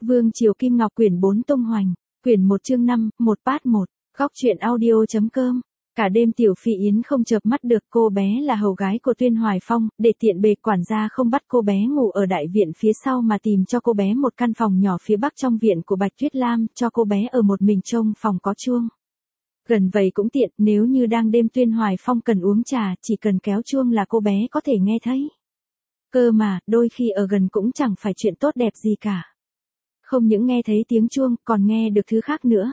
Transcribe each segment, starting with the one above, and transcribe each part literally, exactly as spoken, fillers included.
Vương Triều Kim Ngọc quyển bốn tung hoành, quyển một chương năm, một part một, góc truyện audio.com. Cả đêm Tiểu Phi Yến không chợp mắt được, cô bé là hầu gái của Tuyên Hoài Phong, để tiện bề quản gia không bắt cô bé ngủ ở đại viện phía sau mà tìm cho cô bé một căn phòng nhỏ phía bắc trong viện của Bạch Tuyết Lam, cho cô bé ở một mình trong phòng có chuông. Gần vậy cũng tiện, nếu như đang đêm Tuyên Hoài Phong cần uống trà, chỉ cần kéo chuông là cô bé có thể nghe thấy. Cơ mà, đôi khi ở gần cũng chẳng phải chuyện tốt đẹp gì cả. Không những nghe thấy tiếng chuông, còn nghe được thứ khác nữa.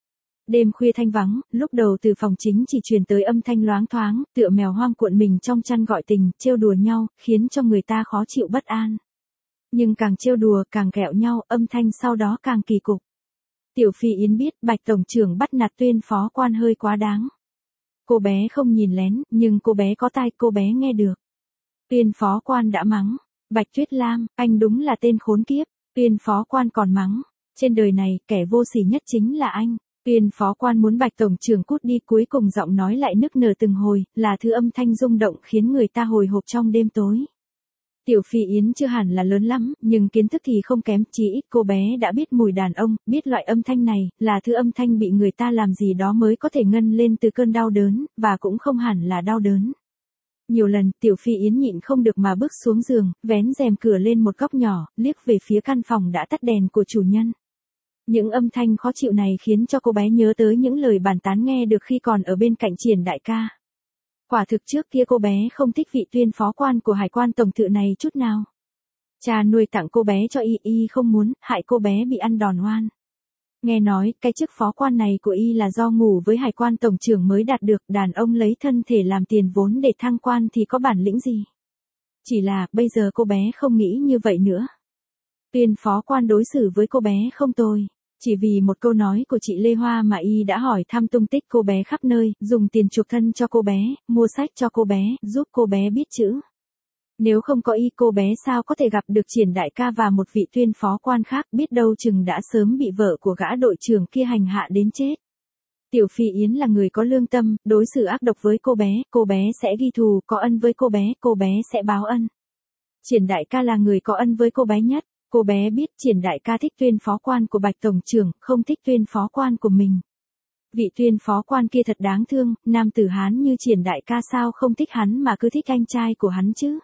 Đêm khuya thanh vắng, lúc đầu từ phòng chính chỉ truyền tới âm thanh loáng thoáng, tựa mèo hoang cuộn mình trong chăn gọi tình, trêu đùa nhau, khiến cho người ta khó chịu bất an. Nhưng càng trêu đùa, càng ghẹo nhau, âm thanh sau đó càng kỳ cục. Tiểu Phi Yến biết Bạch tổng trưởng bắt nạt Tuyên phó quan hơi quá đáng. Cô bé không nhìn lén, nhưng cô bé có tai, cô bé nghe được. Tuyên phó quan đã mắng, Bạch Tuyết Lam, anh đúng là tên khốn kiếp. Tuyên phó quan còn mắng, trên đời này, kẻ vô sỉ nhất chính là anh. Tuyên phó quan muốn Bạch tổng trưởng cút đi, cuối cùng giọng nói lại nức nở từng hồi, là thứ âm thanh rung động khiến người ta hồi hộp trong đêm tối. Tiểu Phi Yến chưa hẳn là lớn lắm, nhưng kiến thức thì không kém, chỉ ít cô bé đã biết mùi đàn ông, biết loại âm thanh này, là thứ âm thanh bị người ta làm gì đó mới có thể ngân lên từ cơn đau đớn, và cũng không hẳn là đau đớn. Nhiều lần, Tiểu Phi Yến nhịn không được mà bước xuống giường, vén rèm cửa lên một góc nhỏ, liếc về phía căn phòng đã tắt đèn của chủ nhân. Những âm thanh khó chịu này khiến cho cô bé nhớ tới những lời bàn tán nghe được khi còn ở bên cạnh Triển đại ca. Quả thực trước kia cô bé không thích vị Tuyên phó quan của Hải quan tổng thự này chút nào. Cha nuôi tặng cô bé cho y, y không muốn, hại cô bé bị ăn đòn oan. Nghe nói, cái chức phó quan này của y là do ngủ với Hải quan tổng trưởng mới đạt được, đàn ông lấy thân thể làm tiền vốn để thăng quan thì có bản lĩnh gì. Chỉ là, bây giờ cô bé không nghĩ như vậy nữa. Tuyên phó quan đối xử với cô bé không tồi. Chỉ vì một câu nói của chị Lê Hoa mà y đã hỏi thăm tung tích cô bé khắp nơi, dùng tiền chuộc thân cho cô bé, mua sách cho cô bé, giúp cô bé biết chữ. Nếu không có y, cô bé sao có thể gặp được Triển đại ca và một vị tuyên phó quan khác, biết đâu chừng đã sớm bị vợ của gã đội trưởng kia hành hạ đến chết. Tiểu Phi Yến là người có lương tâm, đối xử ác độc với cô bé, cô bé sẽ ghi thù, có ân với cô bé, cô bé sẽ báo ân. Triển đại ca là người có ân với cô bé nhất. Cô bé biết Triển đại ca thích Tuyên phó quan của Bạch tổng trưởng, không thích Tuyên phó quan của mình. Vị Tuyên phó quan kia thật đáng thương, nam tử Hán như Triển đại ca sao không thích hắn mà cứ thích anh trai của hắn chứ.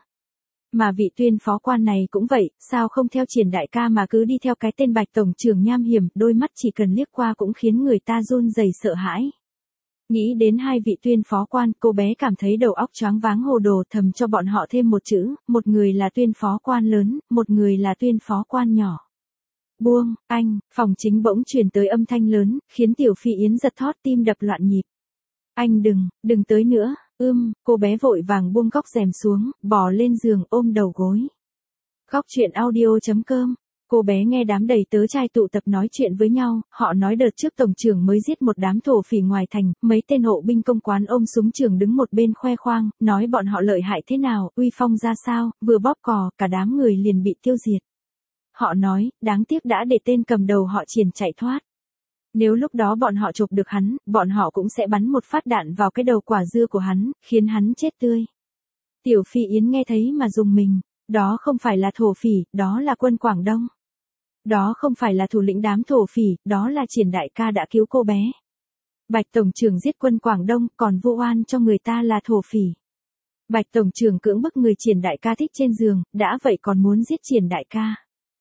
Mà vị Tuyên phó quan này cũng vậy, sao không theo Triển đại ca mà cứ đi theo cái tên Bạch tổng trưởng nham hiểm, đôi mắt chỉ cần liếc qua cũng khiến người ta run rẩy sợ hãi. Nghĩ đến hai vị tuyên phó quan, cô bé cảm thấy đầu óc choáng váng hồ đồ, thầm cho bọn họ thêm một chữ, một người là tuyên phó quan lớn, một người là tuyên phó quan nhỏ. Buông, anh, phòng chính bỗng truyền tới âm thanh lớn, khiến Tiểu Phi Yến giật thót, tim đập loạn nhịp. Anh đừng, đừng tới nữa, ưm, cô bé vội vàng buông góc rèm xuống, bò lên giường ôm đầu gối. Góc truyện audio.com. Cô bé nghe đám đầy tớ trai tụ tập nói chuyện với nhau, họ nói đợt trước tổng trưởng mới giết một đám thổ phỉ ngoài thành, mấy tên hộ binh công quán ôm súng trường đứng một bên khoe khoang, nói bọn họ lợi hại thế nào, uy phong ra sao, vừa bóp cò, cả đám người liền bị tiêu diệt. Họ nói, đáng tiếc đã để tên cầm đầu họ Triển chạy thoát. Nếu lúc đó bọn họ chụp được hắn, bọn họ cũng sẽ bắn một phát đạn vào cái đầu quả dưa của hắn, khiến hắn chết tươi. Tiểu Phi Yến nghe thấy mà rùng mình, đó không phải là thổ phỉ, đó là quân Quảng Đông. Đó không phải là thủ lĩnh đám thổ phỉ, đó là Triển đại ca đã cứu cô bé. Bạch tổng trưởng giết quân Quảng Đông, còn vu oan cho người ta là thổ phỉ. Bạch tổng trưởng cưỡng bức người Triển đại ca thích trên giường, đã vậy còn muốn giết Triển đại ca.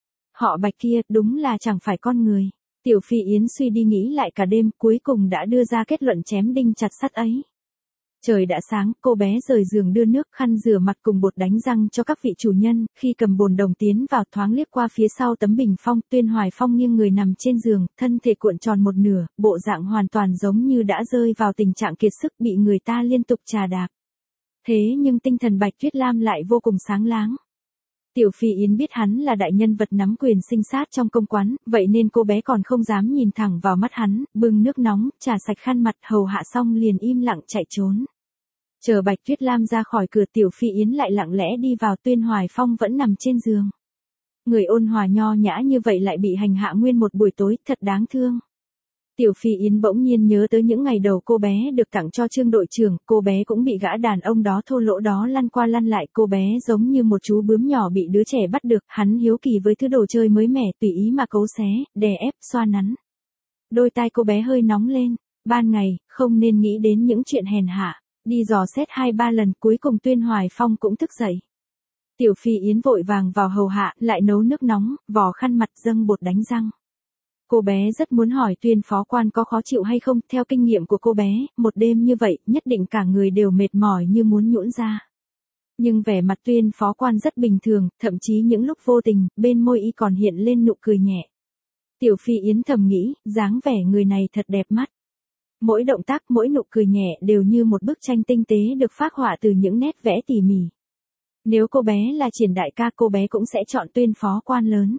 Họ Bạch kia, đúng là chẳng phải con người. Tiểu Phi Yến suy đi nghĩ lại cả đêm, cuối cùng đã đưa ra kết luận chém đinh chặt sắt ấy. Trời đã sáng, cô bé rời giường đưa nước, khăn rửa mặt cùng bột đánh răng cho các vị chủ nhân, khi cầm bồn đồng tiến vào thoáng liếc qua phía sau tấm bình phong, Tuyên Hoài Phong nghiêng người nằm trên giường, thân thể cuộn tròn một nửa, bộ dạng hoàn toàn giống như đã rơi vào tình trạng kiệt sức bị người ta liên tục chà đạp. Thế nhưng tinh thần Bạch Tuyết Lam lại vô cùng sáng láng. Tiểu Phi Yến biết hắn là đại nhân vật nắm quyền sinh sát trong công quán, vậy nên cô bé còn không dám nhìn thẳng vào mắt hắn, bưng nước nóng, trà sạch khăn mặt, hầu hạ xong liền im lặng chạy trốn. Chờ Bạch Tuyết Lam ra khỏi cửa, Tiểu Phi Yến lại lặng lẽ đi vào, Tuyên Hoài Phong vẫn nằm trên giường. Người ôn hòa nho nhã như vậy lại bị hành hạ nguyên một buổi tối, thật đáng thương. Tiểu Phi Yến bỗng nhiên nhớ tới những ngày đầu cô bé được tặng cho Trương đội trưởng, cô bé cũng bị gã đàn ông đó thô lỗ đó lăn qua lăn lại, cô bé giống như một chú bướm nhỏ bị đứa trẻ bắt được, hắn hiếu kỳ với thứ đồ chơi mới mẻ, tùy ý mà cấu xé, đè ép, xoa nắn. Đôi tai cô bé hơi nóng lên, ban ngày, không nên nghĩ đến những chuyện hèn hạ, đi dò xét hai ba lần, cuối cùng Tuyên Hoài Phong cũng thức dậy. Tiểu Phi Yến vội vàng vào hầu hạ, lại nấu nước nóng, vò khăn mặt dâng bột đánh răng. Cô bé rất muốn hỏi Tuyên phó quan có khó chịu hay không, theo kinh nghiệm của cô bé, một đêm như vậy, nhất định cả người đều mệt mỏi như muốn nhũn ra. Nhưng vẻ mặt Tuyên phó quan rất bình thường, thậm chí những lúc vô tình, bên môi y còn hiện lên nụ cười nhẹ. Tiểu Phi Yến thầm nghĩ, dáng vẻ người này thật đẹp mắt. Mỗi động tác, mỗi nụ cười nhẹ đều như một bức tranh tinh tế được phác họa từ những nét vẽ tỉ mỉ. Nếu cô bé là Triển đại ca, cô bé cũng sẽ chọn Tuyên phó quan lớn.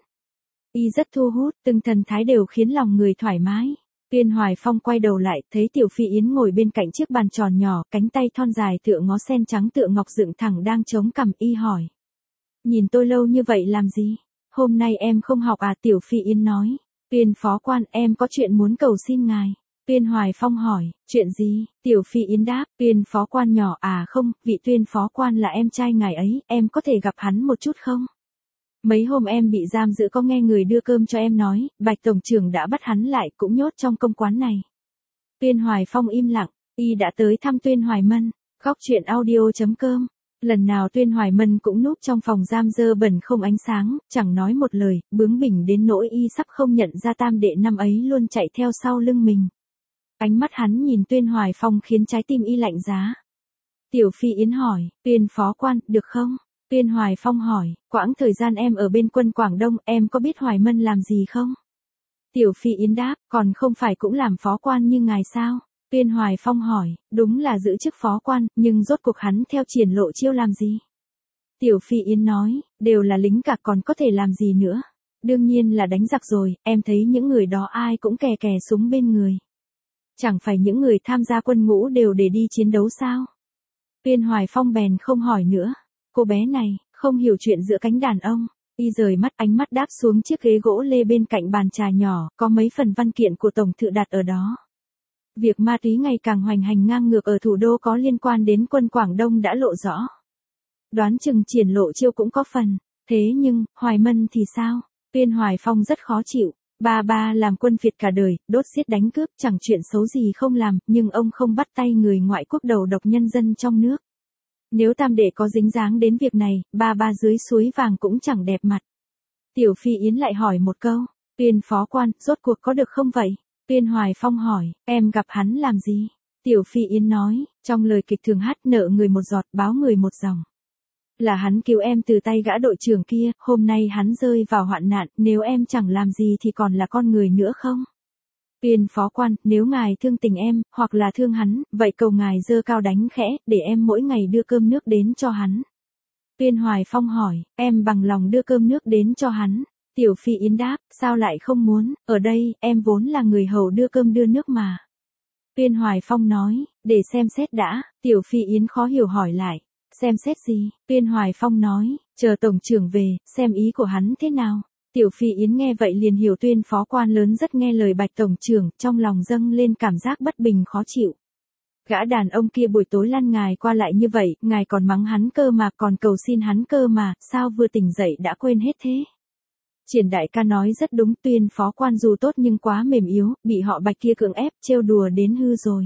Y rất thu hút, từng thần thái đều khiến lòng người thoải mái. Tuyên Hoài Phong quay đầu lại, thấy Tiểu Phi Yến ngồi bên cạnh chiếc bàn tròn nhỏ, cánh tay thon dài tựa ngó sen trắng tựa ngọc dựng thẳng đang chống cằm, y hỏi. Nhìn tôi lâu như vậy làm gì? Hôm nay em không học à? Tiểu Phi Yến nói. Tuyên phó quan, em có chuyện muốn cầu xin ngài. Tuyên Hoài Phong hỏi, chuyện gì? Tiểu Phi Yến đáp, Tuyên phó quan nhỏ à không, vị Tuyên phó quan là em trai ngài ấy, em có thể gặp hắn một chút không? Mấy hôm em bị giam giữ có nghe người đưa cơm cho em nói, Bạch tổng trưởng đã bắt hắn lại, cũng nhốt trong công quán này. Tuyên Hoài Phong im lặng, y đã tới thăm Tuyên Hoài Mân, góc truyện audio chấm com. Lần nào Tuyên Hoài Mân cũng núp trong phòng giam dơ bẩn không ánh sáng, chẳng nói một lời, bướng bỉnh đến nỗi y sắp không nhận ra tam đệ năm ấy luôn chạy theo sau lưng mình. Ánh mắt hắn nhìn Tuyên Hoài Phong khiến trái tim y lạnh giá. Tiểu Phi Yến hỏi, Tuyên phó quan, được không? Tuyên Hoài Phong hỏi, quãng thời gian em ở bên quân Quảng Đông, em có biết Hoài Mân làm gì không? Tiểu Phi Yến đáp, còn không phải cũng làm phó quan như ngài sao? Tuyên Hoài Phong hỏi, đúng là giữ chức phó quan, nhưng rốt cuộc hắn theo Triển Lộ Chiêu làm gì? Tiểu Phi Yến nói, đều là lính cả còn có thể làm gì nữa? Đương nhiên là đánh giặc rồi, em thấy những người đó ai cũng kè kè súng bên người. Chẳng phải những người tham gia quân ngũ đều để đi chiến đấu sao? Tuyên Hoài Phong bèn không hỏi nữa. Cô bé này, không hiểu chuyện giữa cánh đàn ông. Y rời mắt, ánh mắt đáp xuống chiếc ghế gỗ lê bên cạnh bàn trà nhỏ, có mấy phần văn kiện của Tổng Thự đặt ở đó. Việc ma túy ngày càng hoành hành ngang ngược ở thủ đô có liên quan đến quân Quảng Đông đã lộ rõ. Đoán chừng Triển Lộ Chiêu cũng có phần. Thế nhưng, Hoài Mân thì sao? Tuyên Hoài Phong rất khó chịu. Ba ba làm quân phiệt cả đời, đốt giết đánh cướp, chẳng chuyện xấu gì không làm, nhưng ông không bắt tay người ngoại quốc đầu độc nhân dân trong nước. Nếu tam đệ có dính dáng đến việc này, ba ba dưới suối vàng cũng chẳng đẹp mặt. Tiểu Phi Yến lại hỏi một câu, Tuyên phó quan, rốt cuộc có được không vậy? Tuyên Hoài Phong hỏi, em gặp hắn làm gì? Tiểu Phi Yến nói, trong lời kịch thường hát nợ người một giọt, báo người một dòng. Là hắn cứu em từ tay gã đội trưởng kia, hôm nay hắn rơi vào hoạn nạn, nếu em chẳng làm gì thì còn là con người nữa không? Tuyên phó quan, nếu ngài thương tình em, hoặc là thương hắn, vậy cầu ngài dơ cao đánh khẽ, để em mỗi ngày đưa cơm nước đến cho hắn. Tuyên Hoài Phong hỏi, em bằng lòng đưa cơm nước đến cho hắn? Tiểu Phi Yến đáp, sao lại không muốn, ở đây, em vốn là người hầu đưa cơm đưa nước mà. Tuyên Hoài Phong nói, để xem xét đã. Tiểu Phi Yến khó hiểu hỏi lại, xem xét gì? Tuyên Hoài Phong nói, chờ tổng trưởng về, xem ý của hắn thế nào. Tiểu Phi Yến nghe vậy liền hiểu Tuyên phó quan lớn rất nghe lời Bạch tổng trưởng, trong lòng dâng lên cảm giác bất bình khó chịu. Gã đàn ông kia buổi tối lăn ngài qua lại như vậy, ngài còn mắng hắn cơ mà, còn cầu xin hắn cơ mà, sao vừa tỉnh dậy đã quên hết thế? Triển đại ca nói rất đúng, Tuyên phó quan dù tốt nhưng quá mềm yếu, bị họ Bạch kia cưỡng ép, trêu đùa đến hư rồi.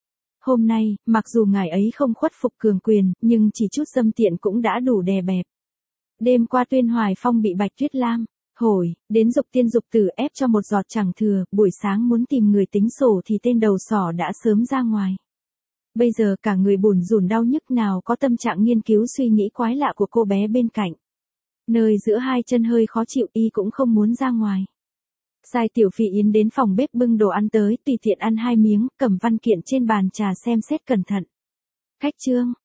Hôm nay, mặc dù ngài ấy không khuất phục cường quyền, nhưng chỉ chút dâm tiện cũng đã đủ đè bẹp. Đêm qua Tuyên Hoài Phong bị Bạch Tuyết Lam hồi, đến dục tiên dục tử ép cho một giọt chẳng thừa, buổi sáng muốn tìm người tính sổ thì tên đầu sỏ đã sớm ra ngoài. Bây giờ cả người bủn rủn đau nhức nào có tâm trạng nghiên cứu suy nghĩ quái lạ của cô bé bên cạnh. Nơi giữa hai chân hơi khó chịu y cũng không muốn ra ngoài. Sai Tiểu Phi Yến đến phòng bếp bưng đồ ăn tới, tùy tiện ăn hai miếng, cầm văn kiện trên bàn trà xem xét cẩn thận. Khách trương,